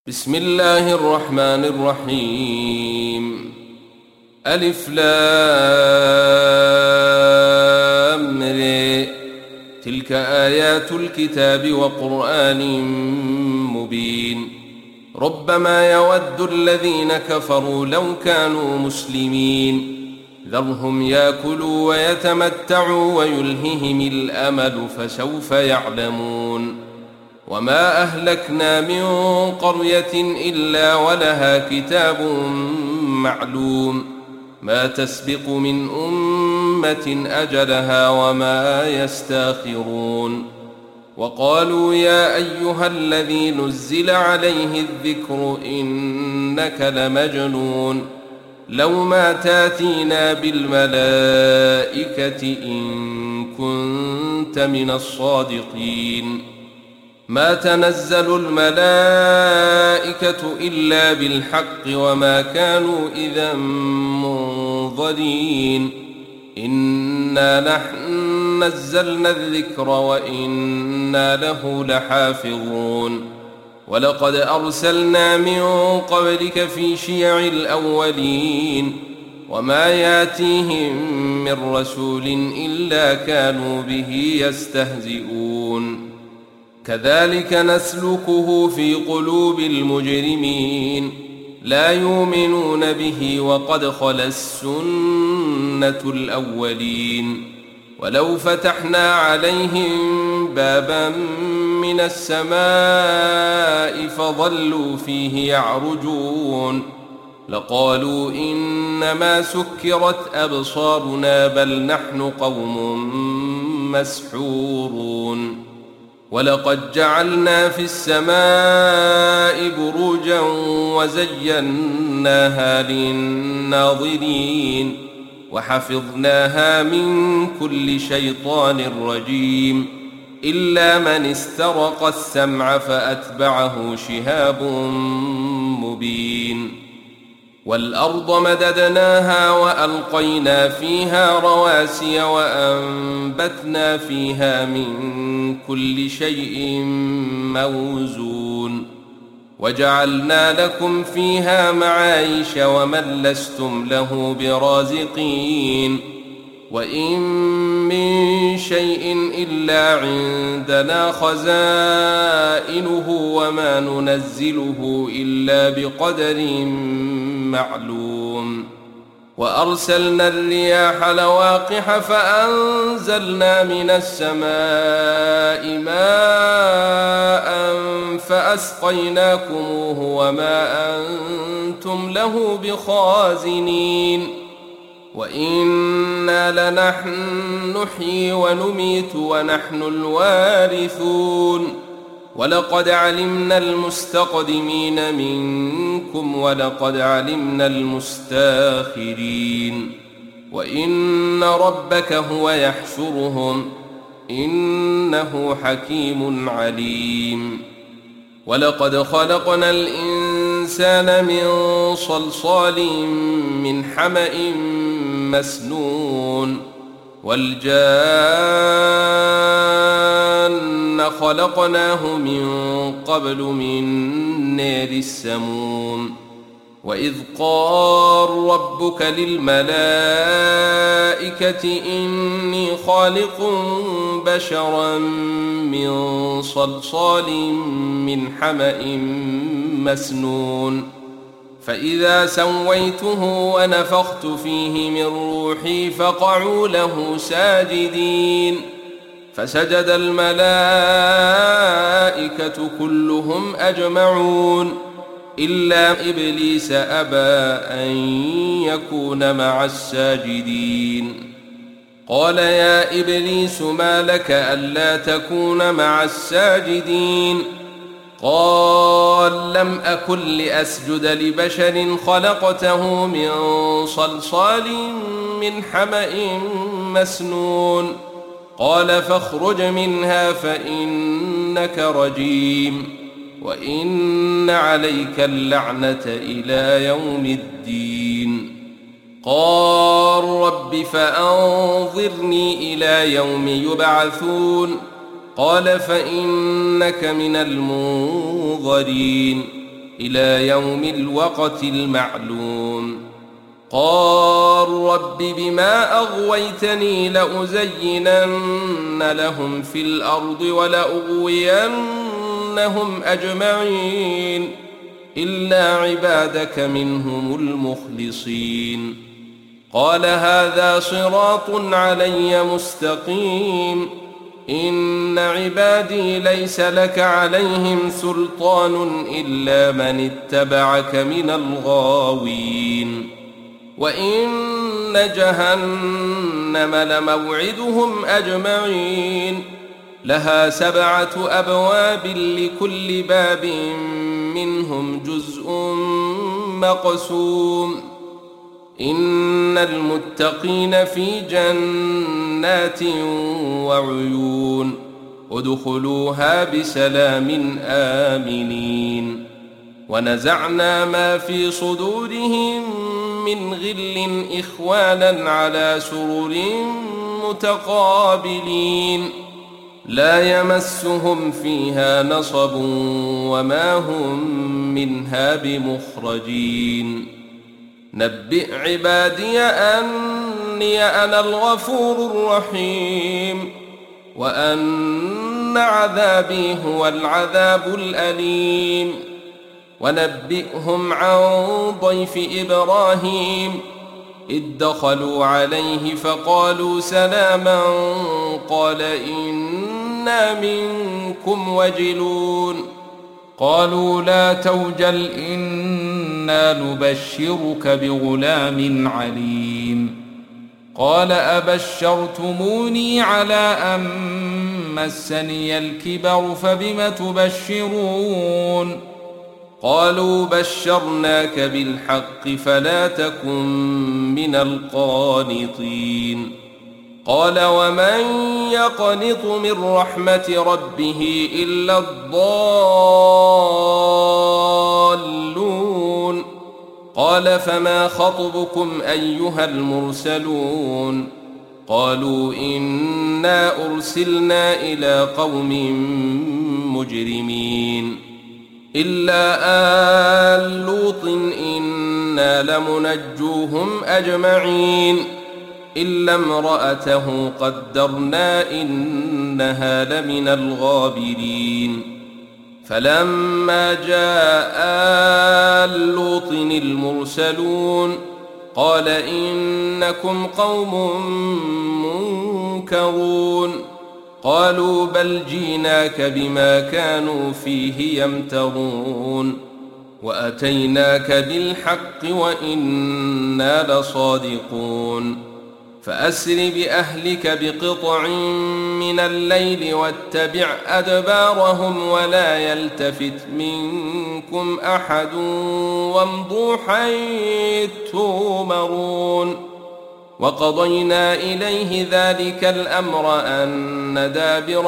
بسم الله الرحمن الرحيم. ألف لام ر. تلك آيات الكتاب وقرآن مبين. ربما يود الذين كفروا لو كانوا مسلمين. ذرهم يأكلوا ويتمتعوا ويلههم الأمل فسوف يعلمون. وما أهلكنا من قرية إلا ولها كتاب معلوم ما تسبق من أمة أجلها وما يستاخرون. وقالوا يا أيها الذي نزل عليه الذكر إنك لمجنون لو ما تاتينا بالملائكة إن كنت من الصادقين. ما تنزل الملائكة إلا بالحق وما كانوا إذا منظرين. إنا نحن نزلنا الذكر وإنا له لحافظون. ولقد أرسلنا من قبلك في شيع الأولين وما ياتيهم من رسول إلا كانوا به يستهزئون. كذلك نسلكه في قلوب المجرمين لا يؤمنون به وقد خلت السنة الأولين. ولو فتحنا عليهم بابا من السماء فظلوا فيه يعرجون لقالوا إنما سكرت أبصارنا بل نحن قوم مسحورون. ولقد جعلنا في السماء بروجا وزيناها للناظرين وحفظناها من كل شيطان رجيم إلا من استرق السمع فأتبعه شهاب مبين. والأرض مددناها وألقينا فيها رواسي وأنبتنا فيها من كل شيء موزون وجعلنا لكم فيها معايش ومن لستم له برازقين. وإن من شيء إلا عندنا خزائنه وما ننزله إلا بقدر معلوم. وأرسلنا الرياح لواقح فأنزلنا من السماء ماء فأسقيناكموه وما أنتم له بخازنين. وإنا لنحن نحيي ونميت ونحن الوارثون. ولقد علمنا المستقدمين منكم ولقد علمنا المستاخرين. وإن ربك هو يحشرهم إنه حكيم عليم. ولقد خلقنا الإنسان من صلصال من حمأ مسنون والجان خلقناه من قبل من نار السموم. وإذ قال ربك للملائكة إني خالق بشرا من صلصال من حمأ مسنون فإذا سويته ونفخت فيه من روحي فقعوا له ساجدين. فسجد الملائكة كلهم أجمعون إلا إبليس أبى أن يكون مع الساجدين. قال يا إبليس ما لك ألا تكون مع الساجدين؟ قال لم أكن لأسجد لبشر خلقته من صلصال من حمأ مسنون. قال فاخرج منها فإنك رجيم وإن عليك اللعنة إلى يوم الدين. قال رب فأنظرني إلى يوم يبعثون. قال فإنك من المنظرين إلى يوم الوقت المعلوم. قال رب بما أغويتني لأزينن لهم في الأرض ولأغوينهم أجمعين إلا عبادك منهم المخلصين. قال هذا صراط علي مستقيم إن عبادي ليس لك عليهم سلطان إلا من اتبعك من الغاوين. وإن جهنم لموعدهم أجمعين لها 7 أبواب لكل باب منهم جزء مقسوم. إن المتقين في جنات وعيون ادخلوها بسلام آمنين. ونزعنا ما في صدورهم من غل إخوانا على سرر متقابلين لا يمسهم فيها نصب وما هم منها بمخرجين. نبئ عبادي أني أنا الغفور الرحيم وأن عذابي هو العذاب الأليم. ونبئهم عن ضيف إبراهيم إذ دخلوا عليه فقالوا سلاما قال إنا منكم وجلون. قالوا لا توجل إنا نبشرك بغلام عليم. قال أبشرتموني على أن مسني الكبر فبم تبشرون. قالوا بشرناك بالحق فلا تكن من القانطين. قال ومن يقنط من رحمة ربه إلا الضالون. قال فما خطبكم أيها المرسلون؟ قالوا إنا أرسلنا إلى قوم مجرمين إلا آل لوط إنا لمنجوهم أجمعين إلا امرأته قدرنا إنها لمن الغابرين. فلما جاء آل لوط المرسلون قال إنكم قوم منكرون. قالوا بل جيناك بما كانوا فيه يمترون وأتيناك بالحق وإنا لصادقون. فأسر بأهلك بقطع من الليل واتبع أدبارهم ولا يلتفت منكم أحد وامضوا حيث تؤمرون. وقضينا إليه ذلك الأمر أن دابر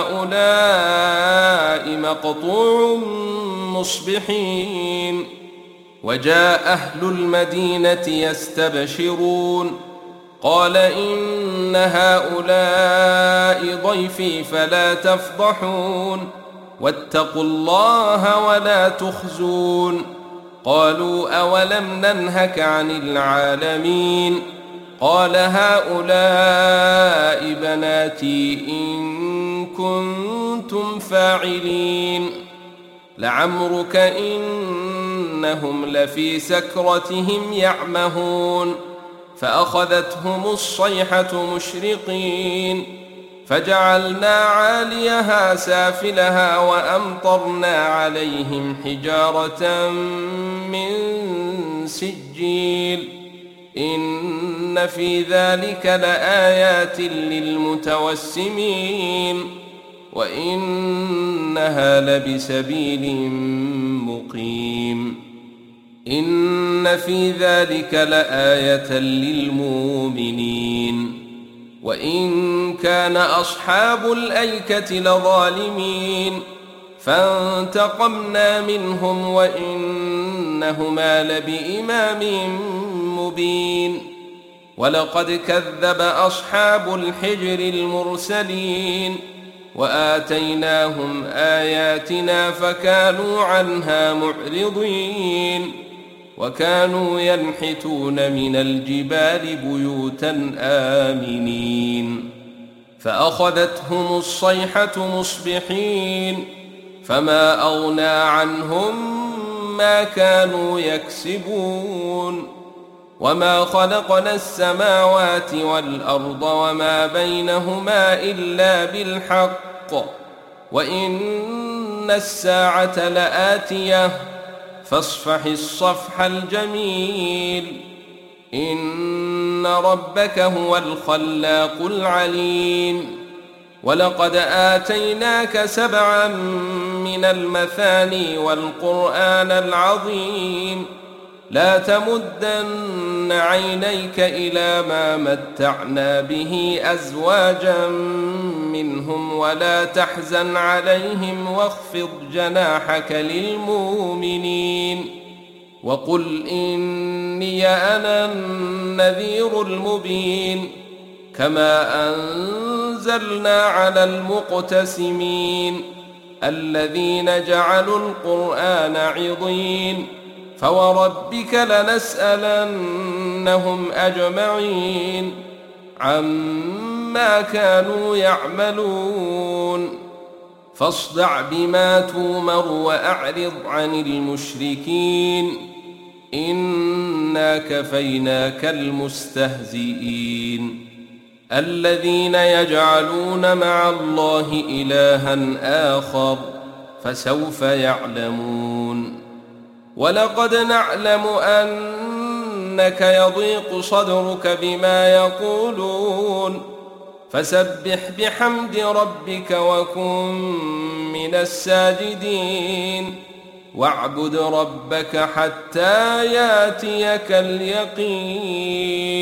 هؤلاء مقطوع مصبحين. وجاء أهل المدينة يستبشرون قال إن هؤلاء ضيفي فلا تفضحون واتقوا الله ولا تخزون. قالوا أولم ننهك عن العالمين؟ قال هؤلاء بناتي إن كنتم فاعلين. لعمرك إنهم لفي سكرتهم يعمهون. فأخذتهم الصيحة مشرقين فجعلنا عاليها سافلها وأمطرنا عليهم حجارة من سجيل إن في ذلك لآيات للمتوسمين وإنها لبسبيل مقيم. إن في ذلك لآية للمؤمنين. وإن كان أصحاب الأيكة لظالمين فانتقمنا منهم وإنهما لبإمام مبين. ولقد كذب أصحاب الحجر المرسلين وآتيناهم آياتنا فكانوا عنها معرضين وكانوا ينحتون من الجبال بيوتا آمنين فأخذتهم الصيحة مصبحين فما أغنى عنهم ما كانوا يكسبون وما خلقنا السماوات والأرض وما بينهما إلا بالحق وإن الساعة لآتية فاصفح الصفح الجميل إن ربك هو الخلاق العليم ولقد آتيناك 7 من المثاني والقرآن العظيم لا تمدن عينيك إلى ما متعنا به أزواجا منهم ولا تحزن عليهم واخفض جناحك للمؤمنين وقل إني أنا النذير المبين كما أنزلنا على المقتسمين الذين جعلوا القرآن عضين فوربك لنسألنهم أجمعين عما كانوا يعملون فاصدع بما تومر وأعرض عن المشركين إنا كفيناك المستهزئين الذين يجعلون مع الله إلها آخر فسوف يعلمون ولقد نعلم أنك يضيق صدرك بما يقولون فسبح بحمد ربك وكن من الساجدين واعبد ربك حتى ياتيك اليقين